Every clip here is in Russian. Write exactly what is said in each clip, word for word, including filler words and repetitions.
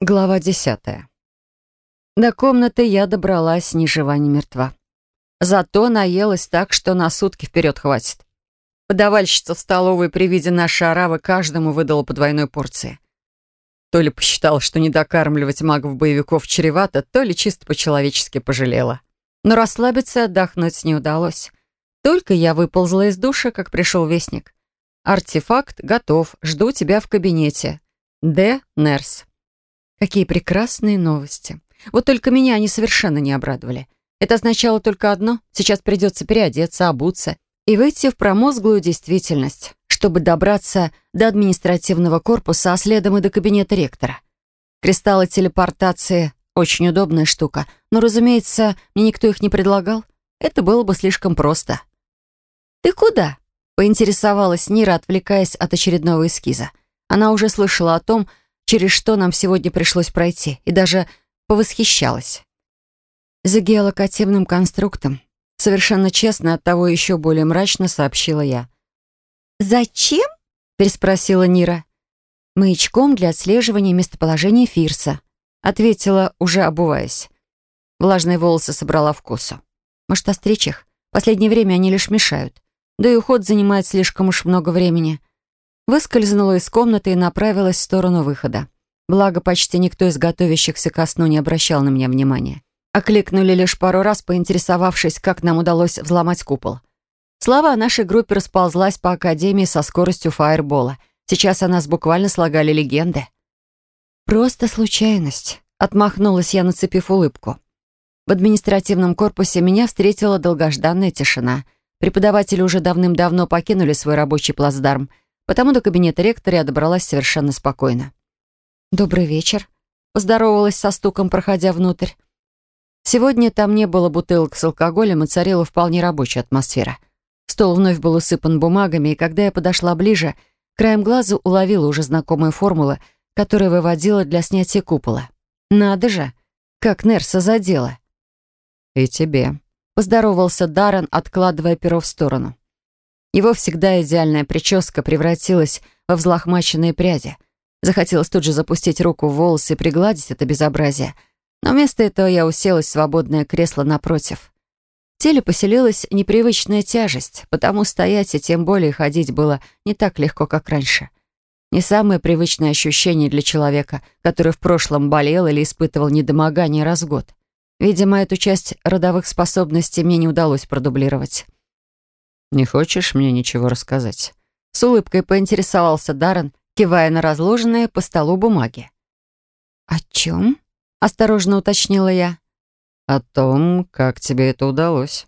Глава десятая. До комнаты я добралась ни жива, ни мертва. Зато наелась так, что на сутки вперед хватит. Подавальщица в столовой при виде нашей оравы каждому выдала по двойной порции. То ли посчитала, что не докармливать магов-боевиков чревато, то ли чисто по-человечески пожалела. Но расслабиться и отдохнуть не удалось. Только я выползла из душа, как пришел вестник. «Артефакт готов, жду тебя в кабинете. Д. Нерс». Какие прекрасные новости. Вот только меня они совершенно не обрадовали. Это означало только одно: сейчас придется переодеться, обуться и выйти в промозглую действительность, чтобы добраться до административного корпуса, а следом и до кабинета ректора. Кристаллы телепортации — очень удобная штука, но, разумеется, мне никто их не предлагал. Это было бы слишком просто. «Ты куда?» — поинтересовалась Нира, отвлекаясь от очередного эскиза. Она уже слышала о том, через что нам сегодня пришлось пройти, и даже повосхищалась. За геолокативным конструктом. Совершенно честно, оттого еще более мрачно сообщила я. «Зачем?» — переспросила Нира. «Маячком для отслеживания местоположения Фирса», — ответила, уже обуваясь. Влажные волосы собрала в косу. Может, остричь их? В последнее время они лишь мешают. Да и уход занимает слишком уж много времени. Выскользнула из комнаты и направилась в сторону выхода. Благо, почти никто из готовящихся ко сну не обращал на меня внимания. Окликнули лишь пару раз, поинтересовавшись, как нам удалось взломать купол. Слава о нашей группе расползлась по Академии со скоростью фаербола. Сейчас о нас буквально слагали легенды. «Просто случайность», — отмахнулась я, нацепив улыбку. В административном корпусе меня встретила долгожданная тишина. Преподаватели уже давным-давно покинули свой рабочий плацдарм, потому до кабинета ректора я добралась совершенно спокойно. «Добрый вечер», — поздоровалась со стуком, проходя внутрь. Сегодня там не было бутылок с алкоголем и царила вполне рабочая атмосфера. Стол вновь был усыпан бумагами, и когда я подошла ближе, краем глаза уловила уже знакомые формулы, которые выводила для снятия купола. Надо же, как Нерса задела. «И тебе», — поздоровался Даррен, откладывая перо в сторону. Его всегда идеальная прическа превратилась во взлохмаченные пряди. Захотелось тут же запустить руку в волосы и пригладить это безобразие. Но вместо этого я уселась в свободное кресло напротив. В теле поселилась непривычная тяжесть, потому стоять и тем более ходить было не так легко, как раньше. Не самое привычное ощущение для человека, который в прошлом болел или испытывал недомогание раз в год. Видимо, эту часть родовых способностей мне не удалось продублировать. «Не хочешь мне ничего рассказать?» С улыбкой поинтересовался Даррен, кивая на разложенные по столу бумаги. «О чем?» — осторожно уточнила я. «О том, как тебе это удалось».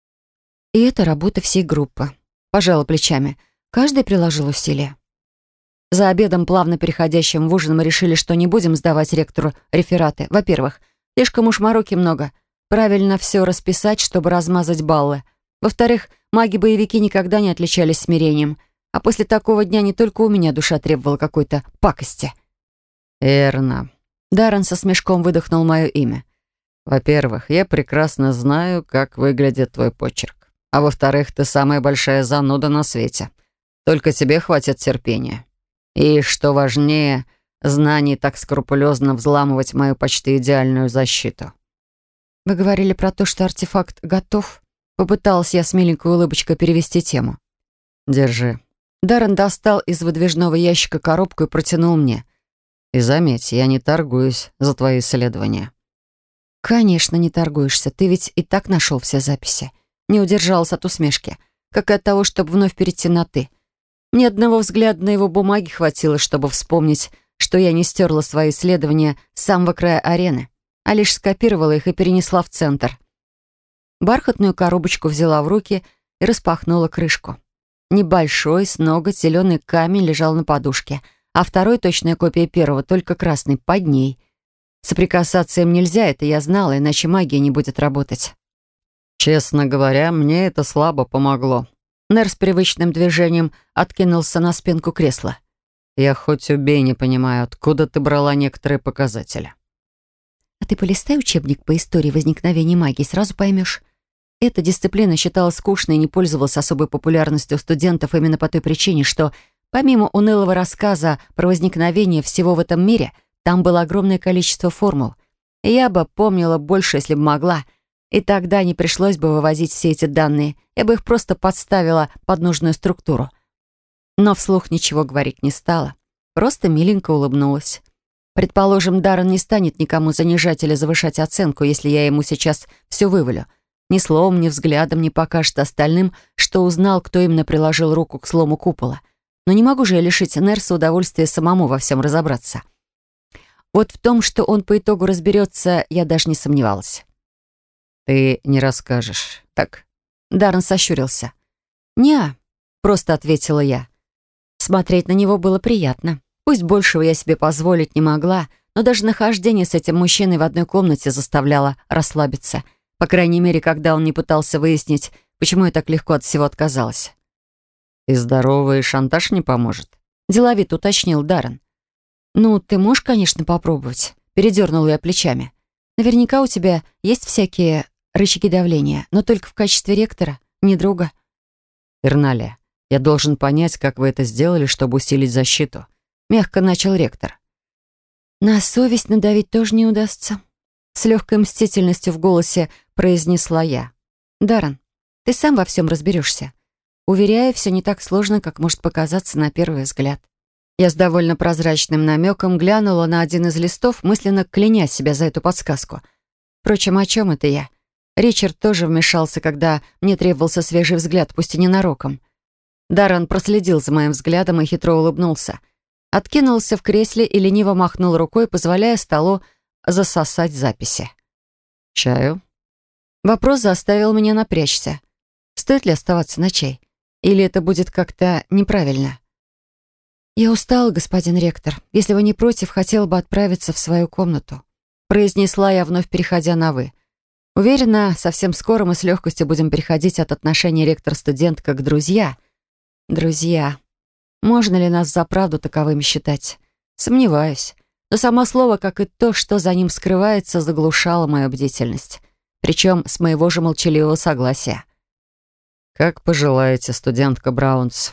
«И это работа всей группы», — пожала плечами. Каждый приложил усилия. За обедом, плавно переходящим в ужин, мы решили, что не будем сдавать ректору рефераты. Во-первых, слишком уж мороки много. Правильно все расписать, чтобы размазать баллы. Во-вторых, маги-боевики никогда не отличались смирением. А после такого дня не только у меня душа требовала какой-то пакости. «Верно». Даррен со смешком выдохнул мое имя. «Во-первых, я прекрасно знаю, как выглядит твой почерк. А во-вторых, ты самая большая зануда на свете. Только тебе хватит терпения. И, что важнее, знаний так скрупулезно взламывать мою почти идеальную защиту». «Вы говорили про то, что артефакт готов?» Попыталась я с миленькой улыбочкой перевести тему. «Держи». Даррен достал из выдвижного ящика коробку и протянул мне. «И заметь, я не торгуюсь за твои исследования». «Конечно, не торгуешься. Ты ведь и так нашел все записи». Не удержалась от усмешки, как и от того, чтобы вновь перейти на «ты». Мне одного взгляда на его бумаги хватило, чтобы вспомнить, что я не стерла свои исследования с самого края арены, а лишь скопировала их и перенесла в центр. Бархатную коробочку взяла в руки и распахнула крышку. Небольшой, с ноготь, зеленый камень лежал на подушке, а второй, точная копия первого, только красный, под ней. Соприкасаться им нельзя, это я знала, иначе магия не будет работать. «Честно говоря, мне это слабо помогло». Нер с привычным движением откинулся на спинку кресла. «Я хоть убей не понимаю, откуда ты брала некоторые показатели». «А ты полистай учебник по истории возникновения магии, сразу поймешь». Эта дисциплина считалась скучной и не пользовалась особой популярностью у студентов именно по той причине, что, помимо унылого рассказа про возникновение всего в этом мире, Там было огромное количество формул. И я бы помнила больше, если бы могла. И тогда не пришлось бы выводить все эти данные. Я бы их просто подставила под нужную структуру. Но вслух ничего говорить не стала. Просто миленько улыбнулась. Предположим, Даррен не станет никому занижать или завышать оценку, если я ему сейчас все вывалю. Ни словом, ни взглядом не покажет остальным, что узнал, кто именно приложил руку к слому купола. Но не могу же я лишить Нерса удовольствия самому во всем разобраться. Вот в том, что он по итогу разберется, я даже не сомневалась. «Ты не расскажешь, так?» Даррен сощурился. «Не-а», просто ответила я. Смотреть на него было приятно. Пусть большего я себе позволить не могла, но даже нахождение с этим мужчиной в одной комнате заставляло расслабиться. По крайней мере, когда он не пытался выяснить, почему я так легко от всего отказалась. «И здоровый шантаж не поможет?» Деловито уточнил Даррен. «Ну, ты можешь, конечно, попробовать», — передернула я плечами. «Наверняка у тебя есть всякие рычаги давления, но только в качестве ректора, не друга». «Эрналия, я должен понять, как вы это сделали, чтобы усилить защиту», — мягко начал ректор. «На совесть надавить тоже не удастся», — с легкой мстительностью в голосе произнесла я. «Даррен, ты сам во всем разберешься. Уверяю, все не так сложно, как может показаться на первый взгляд». Я с довольно прозрачным намеком глянула на один из листов, мысленно кляня себя за эту подсказку. Впрочем, о чем это я? Ричард тоже вмешался, когда мне требовался свежий взгляд, пусть и ненароком. Даррен проследил за моим взглядом и хитро улыбнулся. Откинулся в кресле и лениво махнул рукой, позволяя столу засосать записи. «Чаю?» Вопрос заставил меня напрячься. Стоит ли оставаться на чай? Или это будет как-то неправильно? «Я устала, господин ректор. Если вы не против, хотела бы отправиться в свою комнату», произнесла я, вновь переходя на «вы». Уверена, совсем скоро мы с легкостью будем переходить от отношений ректор-студентка к друзья. Друзья. Можно ли нас взаправду таковыми считать? Сомневаюсь. Но само слово, как и то, что за ним скрывается, заглушало мою бдительность. Причем с моего же молчаливого согласия. «Как пожелаете, студентка Браунс».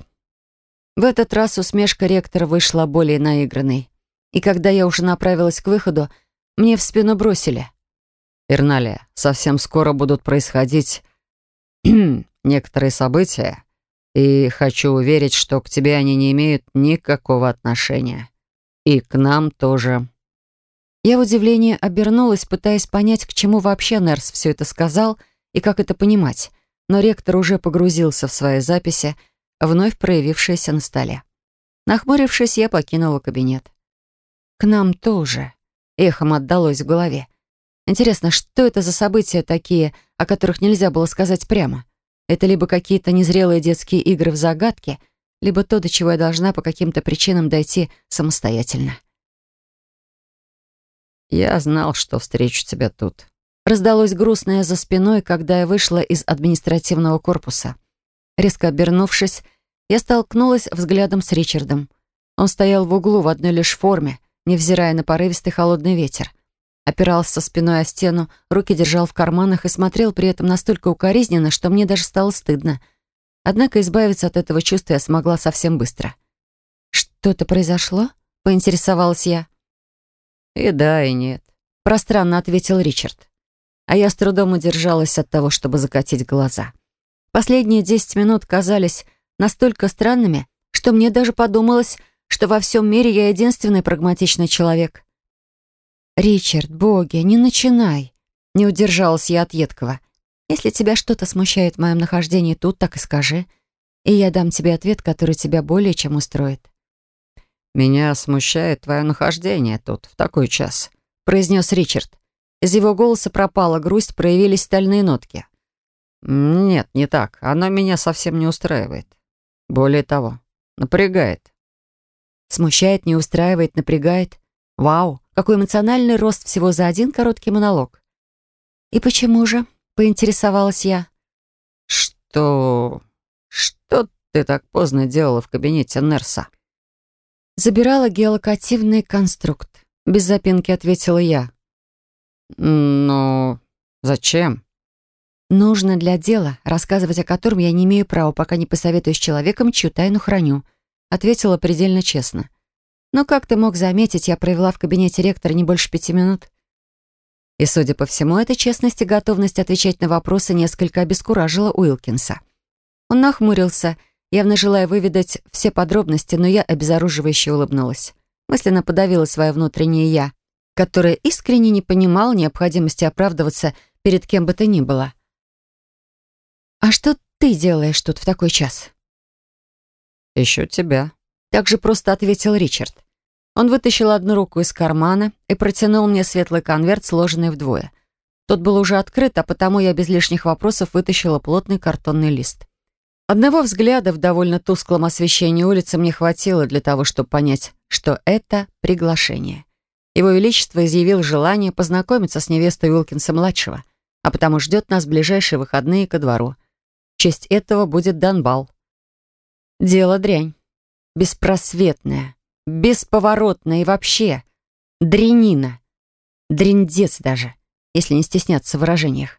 В этот раз усмешка ректора вышла более наигранной. И когда я уже направилась к выходу, мне в спину бросили. «Эрналия, совсем скоро будут происходить некоторые события, и хочу уверить, что к тебе они не имеют никакого отношения. И к нам тоже». Я в удивлении обернулась, пытаясь понять, к чему вообще Нерс все это сказал и как это понимать, но ректор уже погрузился в свои записи, вновь проявившиеся на столе. Нахмурившись, я покинула кабинет. «К нам тоже», — эхом отдалось в голове. Интересно, что это за события такие, о которых нельзя было сказать прямо? Это либо какие-то незрелые детские игры в загадки, либо то, до чего я должна по каким-то причинам дойти самостоятельно. «Я знал, что встречу тебя тут». Раздалось грустное за спиной, когда я вышла из административного корпуса. Резко обернувшись, я столкнулась взглядом с Ричардом. Он стоял в углу в одной лишь форме, невзирая на порывистый холодный ветер. Опирался спиной о стену, руки держал в карманах и смотрел при этом настолько укоризненно, что мне даже стало стыдно. Однако избавиться от этого чувства я смогла совсем быстро. «Что-то произошло?» — поинтересовалась я. «И да, и нет», — пространно ответил Ричард. А я с трудом удержалась от того, чтобы закатить глаза. Последние десять минут казались настолько странными, что мне даже подумалось, что во всем мире я единственный прагматичный человек. «Ричард, боги, не начинай!» Не удержалась я от едкого. «Если тебя что-то смущает в моем нахождении тут, так и скажи, и я дам тебе ответ, который тебя более чем устроит». «Меня смущает твое нахождение тут, в такой час», — произнес Ричард. Из его голоса пропала грусть, проявились стальные нотки. «Нет, не так. Оно меня совсем не устраивает. Более того, напрягает». «Смущает, не устраивает, напрягает. Вау, какой эмоциональный рост всего за один короткий монолог». «И почему же?» — поинтересовалась я. «Что... что ты так поздно делала в кабинете Нерса?» «Забирала геолокативный конструкт», — без запинки ответила я. «Ну, зачем?» «Нужно для дела, рассказывать о котором я не имею права, пока не посоветуюсь с человеком, чью тайну храню», — ответила предельно честно. Но, как ты мог заметить, я провела в кабинете ректора не больше пяти минут. И, судя по всему, эта честность и готовность отвечать на вопросы несколько обескуражила Уилкинса. Он нахмурился, явно желая выведать все подробности, но я обезоруживающе улыбнулась. Мысленно подавила свое внутреннее «я», которое искренне не понимал необходимости оправдываться перед кем бы то ни было. «А что ты делаешь тут в такой час?» «Ищу тебя», — так же просто ответил Ричард. Он вытащил одну руку из кармана и протянул мне светлый конверт, сложенный вдвое. Тот был уже открыт, а потому я без лишних вопросов вытащила плотный картонный лист. Одного взгляда в довольно тусклом освещении улицы мне хватило для того, чтобы понять, что это приглашение. Его Величество изъявил желание познакомиться с невестой Уилкинса-младшего, а потому ждет нас в ближайшие выходные ко двору. В честь этого будет дан бал. Дело дрянь. Беспросветная, бесповоротная и вообще дрянина. Дряндец даже, если не стесняться в выражениях.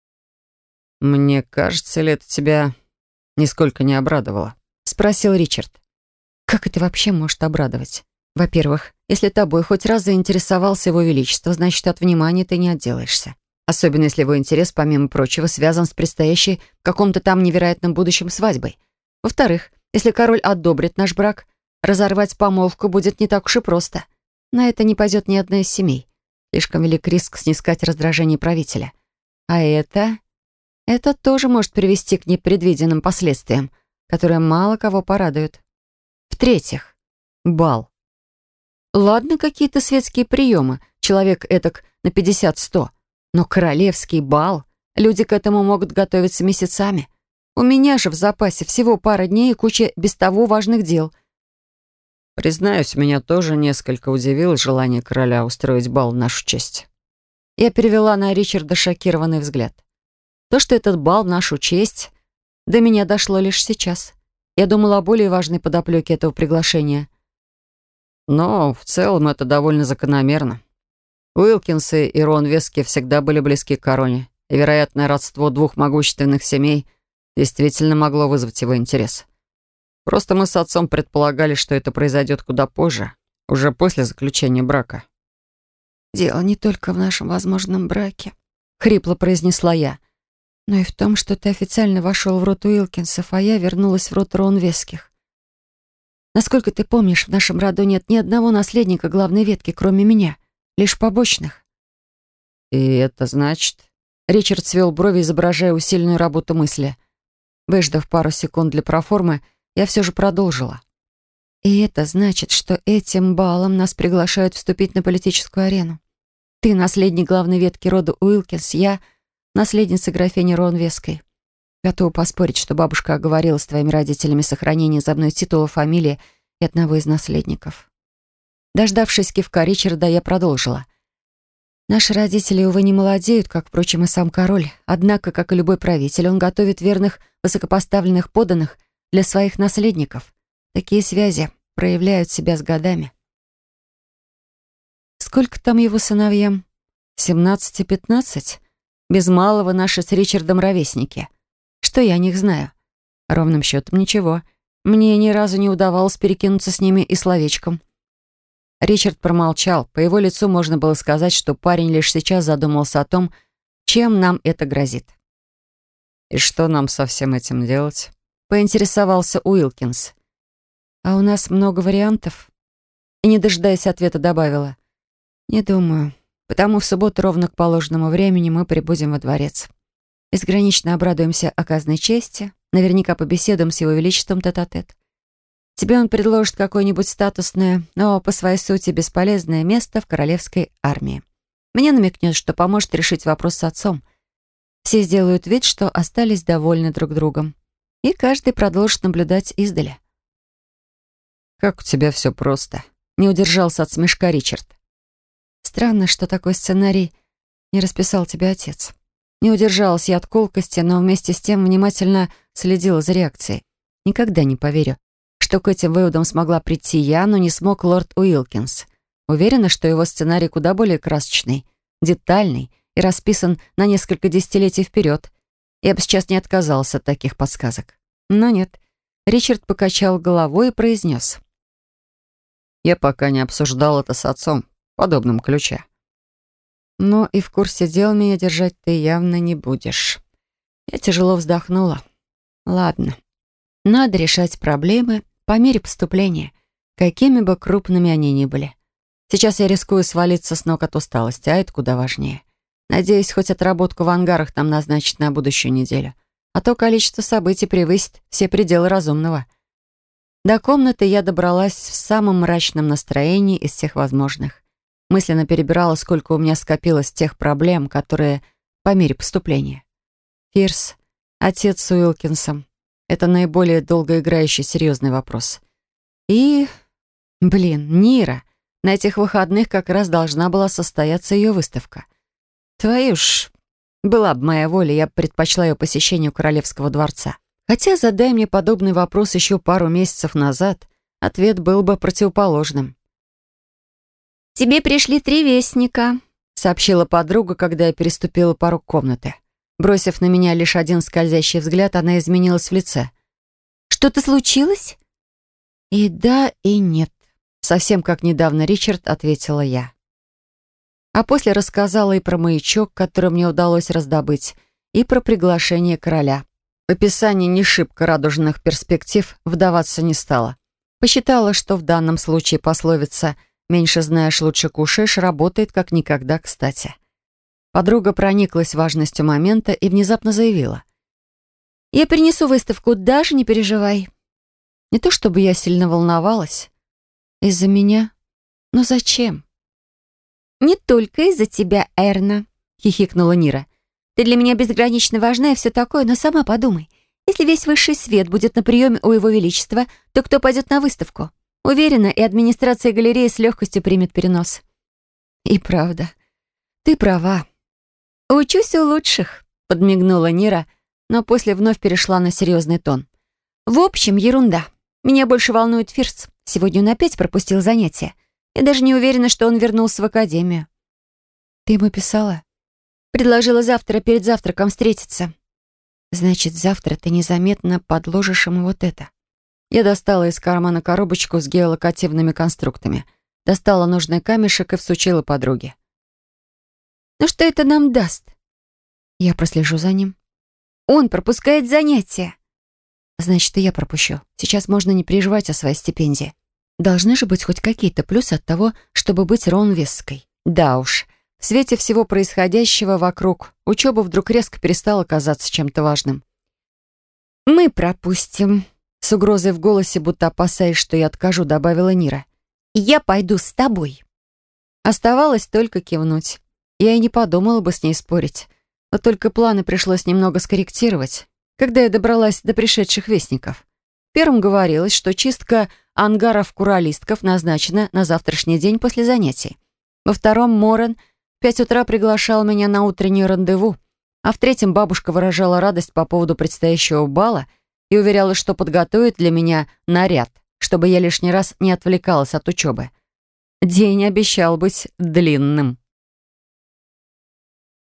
«Мне кажется, ли это тебя нисколько не обрадовало?» — спросил Ричард. «Как это вообще может обрадовать? Во-первых, если тобой хоть раз заинтересовался его величество, значит, от внимания ты не отделаешься. Особенно если его интерес, помимо прочего, связан с предстоящей в каком-то там невероятном будущем свадьбой. Во-вторых, если король одобрит наш брак, разорвать помолвку будет не так уж и просто. На это не пойдет ни одна из семей. Слишком велик риск снискать раздражение правителя. А это... Это тоже может привести к непредвиденным последствиям, которые мало кого порадуют. В-третьих, бал. Ладно, какие-то светские приемы, человек этак на пятьдесят-сто, но королевский бал, люди к этому могут готовиться месяцами. У меня же в запасе всего пара дней и куча без того важных дел. Признаюсь, меня тоже несколько удивило желание короля устроить бал в нашу честь. Я перевела на Ричарда шокированный взгляд. То, что этот бал в нашу честь, до меня дошло лишь сейчас. Я думала о более важной подоплеке этого приглашения. Но в целом это довольно закономерно. Уилкинсы и Рон Вески всегда были близки к короне, и вероятное родство двух могущественных семей действительно могло вызвать его интерес. Просто мы с отцом предполагали, что это произойдет куда позже, уже после заключения брака. «Дело не только в нашем возможном браке», — хрипло произнесла я, «но и в том, что ты официально вошел в род Уилкинсов, а я вернулась в род Роунвеских. Насколько ты помнишь, в нашем роду нет ни одного наследника главной ветки, кроме меня, лишь побочных». «И это значит...» Ричард свел брови, изображая усиленную работу мысли. Выждав пару секунд для проформы, я все же продолжила. «И это значит, что этим балом нас приглашают вступить на политическую арену. Ты наследник главной ветки рода Уилкинс, я наследница графини Роунвесской. Готова поспорить, что бабушка оговорила с твоими родителями сохранение за мной титула фамилии и одного из наследников». Дождавшись кивка Ричарда, я продолжила. «Наши родители, увы, не молодеют, как, впрочем, и сам король. Однако, как и любой правитель, он готовит верных, высокопоставленных подданных для своих наследников. Такие связи проявляют себя с годами». «Сколько там его сыновьям? Семнадцать и пятнадцать? Без малого наши с Ричардом ровесники. Что я о них знаю? Ровным счетом ничего. Мне ни разу не удавалось перекинуться с ними и словечком». Ричард промолчал. По его лицу можно было сказать, что парень лишь сейчас задумался о том, чем нам это грозит. «И что нам со всем этим делать?» — поинтересовался Уилкинс. «А у нас много вариантов?» И, не дожидаясь ответа, добавила. «Не думаю, потому в субботу ровно к положенному времени мы прибудем во дворец. Безгранично обрадуемся оказанной чести, наверняка побеседуем с его величеством тет-а-тет. Тебе он предложит какое-нибудь статусное, но по своей сути бесполезное место в королевской армии. Мне намекнет, что поможет решить вопрос с отцом. Все сделают вид, что остались довольны друг другом. И каждый продолжит наблюдать издали». «Как у тебя все просто», — не удержался от смешка Ричард. «Странно, что такой сценарий не расписал тебе отец». Не удержалась я от колкости, но вместе с тем внимательно следила за реакцией. Никогда не поверю, что к этим выводам смогла прийти я, но не смог лорд Уилкинс. Уверена, что его сценарий куда более красочный, детальный и расписан на несколько десятилетий вперед. Я бы сейчас не отказался от таких подсказок. Но нет. Ричард покачал головой и произнес. Я пока не обсуждал это с отцом в подобном ключе. Но и в курсе дел меня держать ты явно не будешь. Я тяжело вздохнула. Ладно, надо решать проблемы по мере поступления, какими бы крупными они ни были. Сейчас я рискую свалиться с ног от усталости, а это куда важнее. Надеюсь, хоть отработку в ангарах там назначить на будущую неделю. А то количество событий превысит все пределы разумного. До комнаты я добралась в самом мрачном настроении из всех возможных. Мысленно перебирала, сколько у меня скопилось тех проблем, которые по мере поступления. Фирс, отец с Уилкинсом. Это наиболее долгоиграющий серьезный вопрос. И, блин, Нира. На этих выходных как раз должна была состояться ее выставка. Твою ж, была бы моя воля, я бы предпочла ее посещению Королевского дворца. Хотя, задай мне подобный вопрос еще пару месяцев назад, ответ был бы противоположным. «Тебе пришли три вестника», — сообщила подруга, когда я переступила порог комнаты. Бросив на меня лишь один скользящий взгляд, она изменилась в лице. «Что-то случилось?» «И да, и нет», — совсем как недавно Ричард, ответила я. А после рассказала и про маячок, который мне удалось раздобыть, и про приглашение короля. В описании не шибко радужных перспектив вдаваться не стала. Посчитала, что в данном случае пословица «меньше знаешь, лучше кушаешь» работает как никогда кстати. Подруга прониклась важностью момента и внезапно заявила. «Я принесу выставку, даже не переживай». Не то чтобы я сильно волновалась. Из-за меня? Но зачем? «Не только из-за тебя, Эрна», — хихикнула Нира. «Ты для меня безгранично важна и все такое, но сама подумай. Если весь высший свет будет на приеме у Его Величества, то кто пойдет на выставку? Уверена, и администрация галереи с легкостью примет перенос». «И правда, ты права». «Учусь у лучших», — подмигнула Нира, но после вновь перешла на серьезный тон. «В общем, ерунда. Меня больше волнует Фирс. Сегодня он опять пропустил занятия. Я даже не уверена, что он вернулся в академию». «Ты ему писала?» «Предложила завтра перед завтраком встретиться». «Значит, завтра ты незаметно подложишь ему вот это». Я достала из кармана коробочку с геолокативными конструктами, достала нужный камешек и всучила подруге. «Ну что это нам даст?» «Я прослежу за ним». «Он пропускает занятия». «Значит, и я пропущу. Сейчас можно не переживать о своей стипендии. Должны же быть хоть какие-то плюсы от того, чтобы быть Ронвесской». Да уж, в свете всего происходящего вокруг учеба вдруг резко перестала казаться чем-то важным. «Мы пропустим», — с угрозой в голосе, будто опасаясь, что я откажу, добавила Нира. «Я пойду с тобой». Оставалось только кивнуть. Я и не подумала бы с ней спорить. Но только планы пришлось немного скорректировать, когда я добралась до пришедших вестников. Первым говорилось, что чистка ангаров-куралистков назначена на завтрашний день после занятий. Во втором Морен в пять утра приглашал меня на утреннее рандеву, а в третьем бабушка выражала радость по поводу предстоящего бала и уверяла, что подготовит для меня наряд, чтобы я лишний раз не отвлекалась от учебы. День обещал быть длинным.